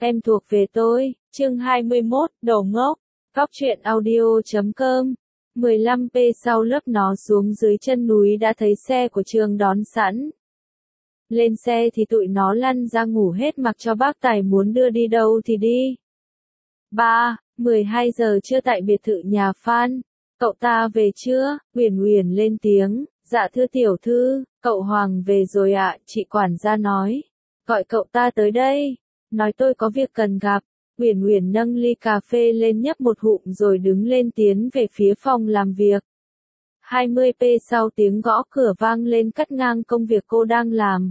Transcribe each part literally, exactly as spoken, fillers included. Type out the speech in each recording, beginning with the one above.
Em thuộc về tôi, chương hai mươi mốt, đồ ngốc, Cóc truyện audio chấm com. mười lăm p sau lớp nó xuống dưới chân núi đã thấy xe của Trường đón sẵn. Lên xe thì tụi nó lăn ra ngủ hết mặc cho bác Tài muốn đưa đi đâu thì đi. Ba, mười hai giờ trưa tại biệt thự nhà Phan. Cậu ta về chưa? Uyển Uyển lên tiếng, dạ thưa tiểu thư, cậu Hoàng về rồi ạ, chị quản gia nói. Gọi cậu ta tới đây, nói tôi có việc cần gặp. Uyển Uyển nâng ly cà phê lên nhấp một ngụm rồi đứng lên tiến về phía phòng làm việc. hai mươi p sau tiếng gõ cửa vang lên cắt ngang công việc cô đang làm.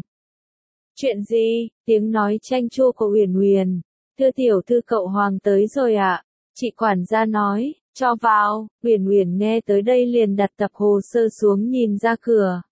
Chuyện gì? Tiếng nói chanh chua của Uyển Uyển. Thưa tiểu thư cậu Hoàng tới rồi ạ. Chị quản gia nói, cho vào. Uyển Uyển nghe tới đây liền đặt tập hồ sơ xuống nhìn ra cửa.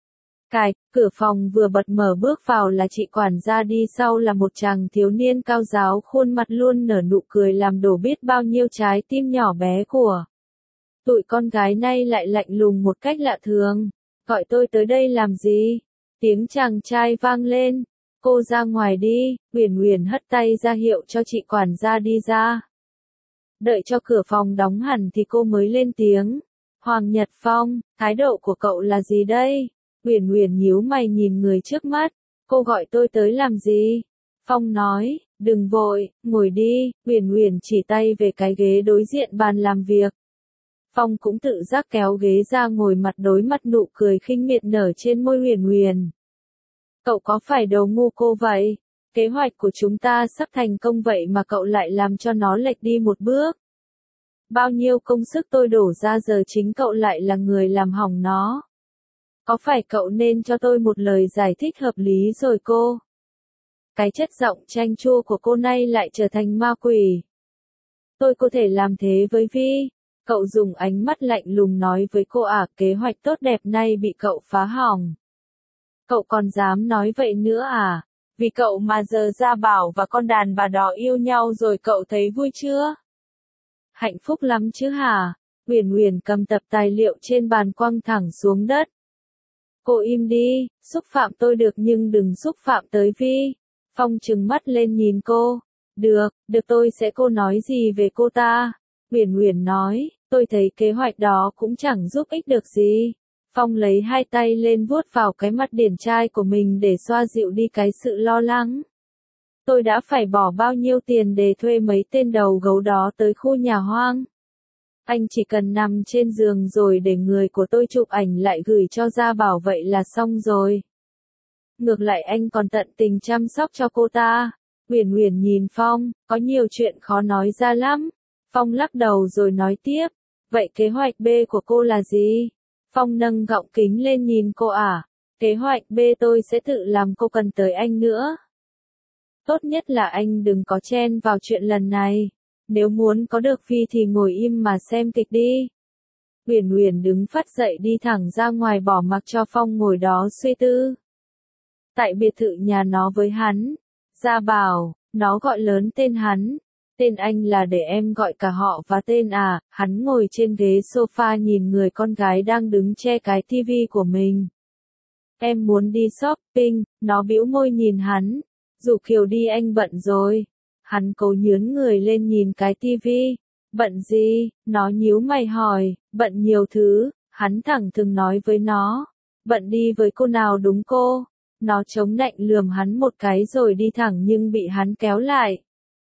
Cài, cửa phòng vừa bật mở bước vào là chị quản gia, đi sau là một chàng thiếu niên cao ráo, khuôn mặt luôn nở nụ cười làm đổ biết bao nhiêu trái tim nhỏ bé của tụi con gái nay lại lạnh lùng một cách lạ thường. Gọi tôi tới đây làm gì? Tiếng chàng trai vang lên. Cô ra ngoài đi. Uyển Uyển hất tay ra hiệu cho chị quản gia đi ra. Đợi cho cửa phòng đóng hẳn thì cô mới lên tiếng. Hoàng Nhật Phong, thái độ của cậu là gì đây? Uyển Uyển nhíu mày nhìn người trước mắt. Cô gọi tôi tới làm gì? Phong nói, đừng vội, ngồi đi. Uyển Uyển chỉ tay về cái ghế đối diện bàn làm việc. Phong cũng tự giác kéo ghế ra ngồi, mặt đối mặt, nụ cười khinh miệt nở trên môi Uyển Uyển. Cậu có phải đồ ngu cô vậy? Kế hoạch của chúng ta sắp thành công vậy mà cậu lại làm cho nó lệch đi một bước. Bao nhiêu công sức tôi đổ ra giờ chính cậu lại là người làm hỏng nó. Có phải cậu nên cho tôi một lời giải thích hợp lý rồi cô? Cái chất giọng chanh chua của cô nay lại trở thành ma quỷ. Tôi có thể làm thế với Vi. Cậu dùng ánh mắt lạnh lùng nói với cô à, kế hoạch tốt đẹp nay bị cậu phá hỏng. Cậu còn dám nói vậy nữa à? Vì cậu mà giờ Gia Bảo và con đàn bà đó yêu nhau rồi, cậu thấy vui chưa? Hạnh phúc lắm chứ hả? Uyển Uyển cầm tập tài liệu trên bàn quăng thẳng xuống đất. Cô im đi, xúc phạm tôi được nhưng đừng xúc phạm tới Vi. Phong trừng mắt lên nhìn cô. Được, được tôi sẽ. Cô nói gì về cô ta? Uyển Uyển nói, tôi thấy kế hoạch đó cũng chẳng giúp ích được gì. Phong lấy hai tay lên vuốt vào cái mặt điển trai của mình để xoa dịu đi cái sự lo lắng. Tôi đã phải bỏ bao nhiêu tiền để thuê mấy tên đầu gấu đó tới khu nhà hoang. Anh chỉ cần nằm trên giường rồi để người của tôi chụp ảnh lại gửi cho Gia Bảo vậy là xong rồi. Ngược lại anh còn tận tình chăm sóc cho cô ta. Uyển Uyển nhìn Phong, có nhiều chuyện khó nói ra lắm. Phong lắc đầu rồi nói tiếp, vậy kế hoạch B của cô là gì? Phong nâng gọng kính lên nhìn cô à, kế hoạch B tôi sẽ tự làm, cô cần tới anh nữa. Tốt nhất là anh đừng có chen vào chuyện lần này. Nếu muốn có được Vi thì ngồi im mà xem kịch đi. Uyển Uyển đứng phắt dậy đi thẳng ra ngoài, bỏ mặc cho Phong ngồi đó suy tư. Tại biệt thự nhà nó với hắn, Gia Bảo, nó gọi lớn tên hắn. Tên anh là để em gọi cả họ và tên à. Hắn ngồi trên ghế sofa nhìn người con gái đang đứng che cái tivi của mình. Em muốn đi shopping, nó bĩu môi nhìn hắn. Rủ Kiều đi, anh bận rồi. Hắn cố nhướng người lên nhìn cái tivi. Bận gì? Nó nhíu mày hỏi. Bận nhiều thứ. Hắn thẳng thừng nói với nó. Bận đi với cô nào đúng cô? Nó chống nạnh lườm hắn một cái rồi đi thẳng nhưng bị hắn kéo lại.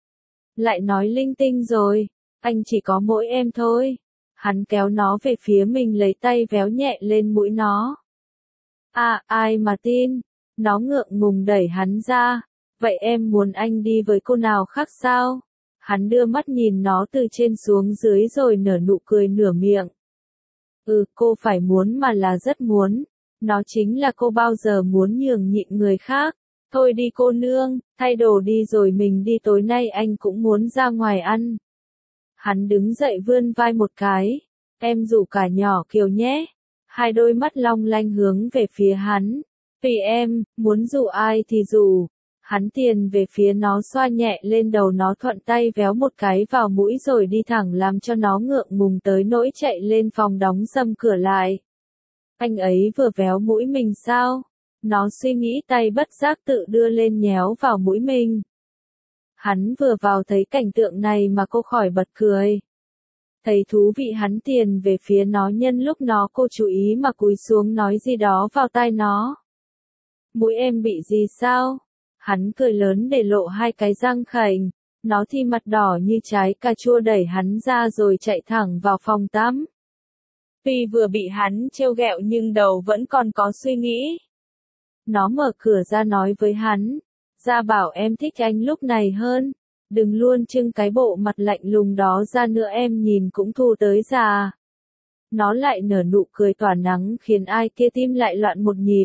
Lại nói linh tinh rồi. Anh chỉ có mỗi em thôi. Hắn kéo nó về phía mình, lấy tay véo nhẹ lên mũi nó. À, ai mà tin? Nó ngượng ngùng đẩy hắn ra. Vậy em muốn anh đi với cô nào khác sao? Hắn đưa mắt nhìn nó từ trên xuống dưới rồi nở nụ cười nửa miệng. Ừ, cô phải muốn mà là rất muốn. Nó chính là cô bao giờ muốn nhường nhịn người khác. Thôi đi cô nương, thay đồ đi rồi mình đi, tối nay anh cũng muốn ra ngoài ăn. Hắn đứng dậy vươn vai một cái. Em rủ cả nhỏ Kiều nhé. Hai đôi mắt long lanh hướng về phía hắn. Tùy em, muốn rủ ai thì rủ. Hắn tiền về phía nó, xoa nhẹ lên đầu nó, thuận tay véo một cái vào mũi rồi đi thẳng, làm cho nó ngượng ngùng tới nỗi chạy lên phòng đóng sầm cửa lại. Anh ấy vừa véo mũi mình sao? Nó suy nghĩ, tay bất giác tự đưa lên nhéo vào mũi mình. Hắn vừa vào thấy cảnh tượng này mà cô khỏi bật cười. Thấy thú vị hắn tiền về phía nó nhân lúc nó cô chú ý mà cúi xuống nói gì đó vào tai nó. Mũi em bị gì sao? Hắn cười lớn để lộ hai cái răng khểnh. Nó thì mặt đỏ như trái cà chua đẩy hắn ra rồi chạy thẳng vào phòng tắm. Tuy vừa bị hắn trêu ghẹo nhưng đầu vẫn còn có suy nghĩ. Nó mở cửa ra nói với hắn. Ra bảo em thích anh lúc này hơn. Đừng luôn trưng cái bộ mặt lạnh lùng đó ra nữa em nhìn cũng thu tới già. Nó lại nở nụ cười tỏa nắng khiến ai kia tim lại loạn một nhịp.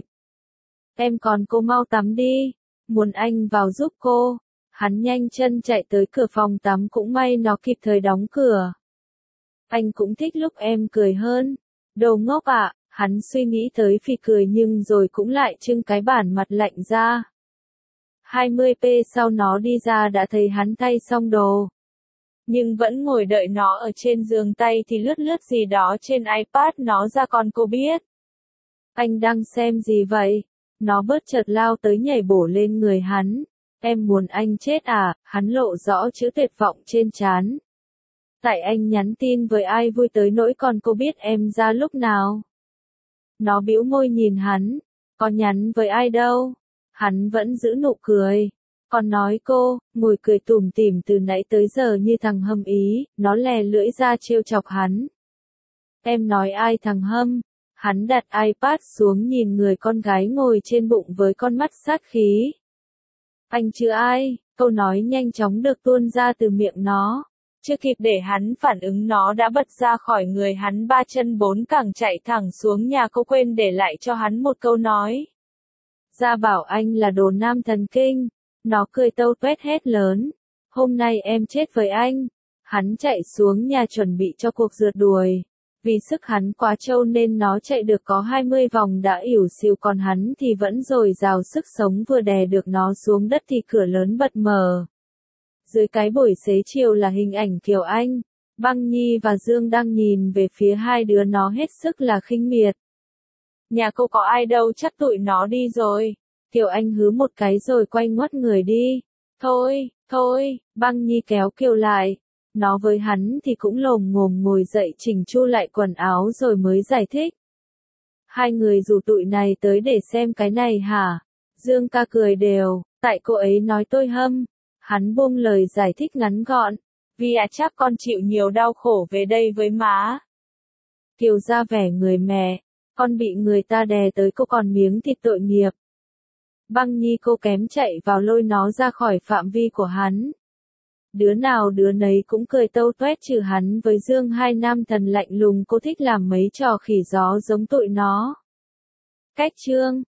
Em còn cô mau tắm đi. Muốn anh vào giúp cô. Hắn nhanh chân chạy tới cửa phòng tắm cũng may nó kịp thời đóng cửa. Anh cũng thích lúc em cười hơn. Đồ ngốc ạ, à, hắn suy nghĩ tới phì cười nhưng rồi cũng lại trưng cái bản mặt lạnh ra. hai mươi phút sau nó đi ra đã thấy hắn thay xong đồ. Nhưng vẫn ngồi đợi nó ở trên giường tay thì lướt lướt gì đó trên iPad nó ra con cô biết. Anh đang xem gì vậy? Nó bớt chợt lao tới nhảy bổ lên người hắn. Em muốn anh chết à? Hắn lộ rõ chữ tuyệt vọng trên trán. Tại anh nhắn tin với ai vui tới nỗi còn cô biết em ra lúc nào? Nó bĩu môi nhìn hắn. Có nhắn với ai đâu? Hắn vẫn giữ nụ cười. Còn nói cô, ngồi cười tủm tỉm từ nãy tới giờ như thằng Hâm ý, nó lè lưỡi ra trêu chọc hắn. Em nói ai thằng Hâm? Hắn đặt iPad xuống nhìn người con gái ngồi trên bụng với con mắt sát khí. Anh chưa ai, câu nói nhanh chóng được tuôn ra từ miệng nó. Chưa kịp để hắn phản ứng nó đã bật ra khỏi người hắn ba chân bốn cẳng chạy thẳng xuống nhà cô quên để lại cho hắn một câu nói. Ra bảo anh là đồ nam thần kinh. Nó cười tâu tuét hét lớn. Hôm nay em chết với anh. Hắn chạy xuống nhà chuẩn bị cho cuộc rượt đuổi. Vì sức hắn quá trâu nên nó chạy được có hai mươi vòng đã ỉu xìu còn hắn thì vẫn dồi dào sức sống vừa đè được nó xuống đất thì cửa lớn bật mở. Dưới cái buổi xế chiều là hình ảnh Kiều Anh, Băng Nhi và Dương đang nhìn về phía hai đứa nó hết sức là khinh miệt. Nhà cô có ai đâu chắc tụi nó đi rồi. Kiều Anh hứ một cái rồi quay ngoắt người đi. Thôi, thôi, Băng Nhi kéo Kiều lại. Nó với hắn thì cũng lồm ngồm ngồi dậy chỉnh chu lại quần áo rồi mới giải thích. Hai người rủ tụi này tới để xem cái này hả? Dương ca cười đều, tại cô ấy nói tôi Hâm. Hắn buông lời giải thích ngắn gọn. Vì à chắc con chịu nhiều đau khổ về đây với má. Kiều ra vẻ người mẹ. Con bị người ta đè tới cô còn miếng thịt tội nghiệp. Băng Nhi cô kém chạy vào lôi nó ra khỏi phạm vi của hắn. Đứa nào đứa nấy cũng cười tâu tuét trừ hắn với Dương hai nam thần lạnh lùng cô thích làm mấy trò khỉ gió giống tụi nó. Cách chương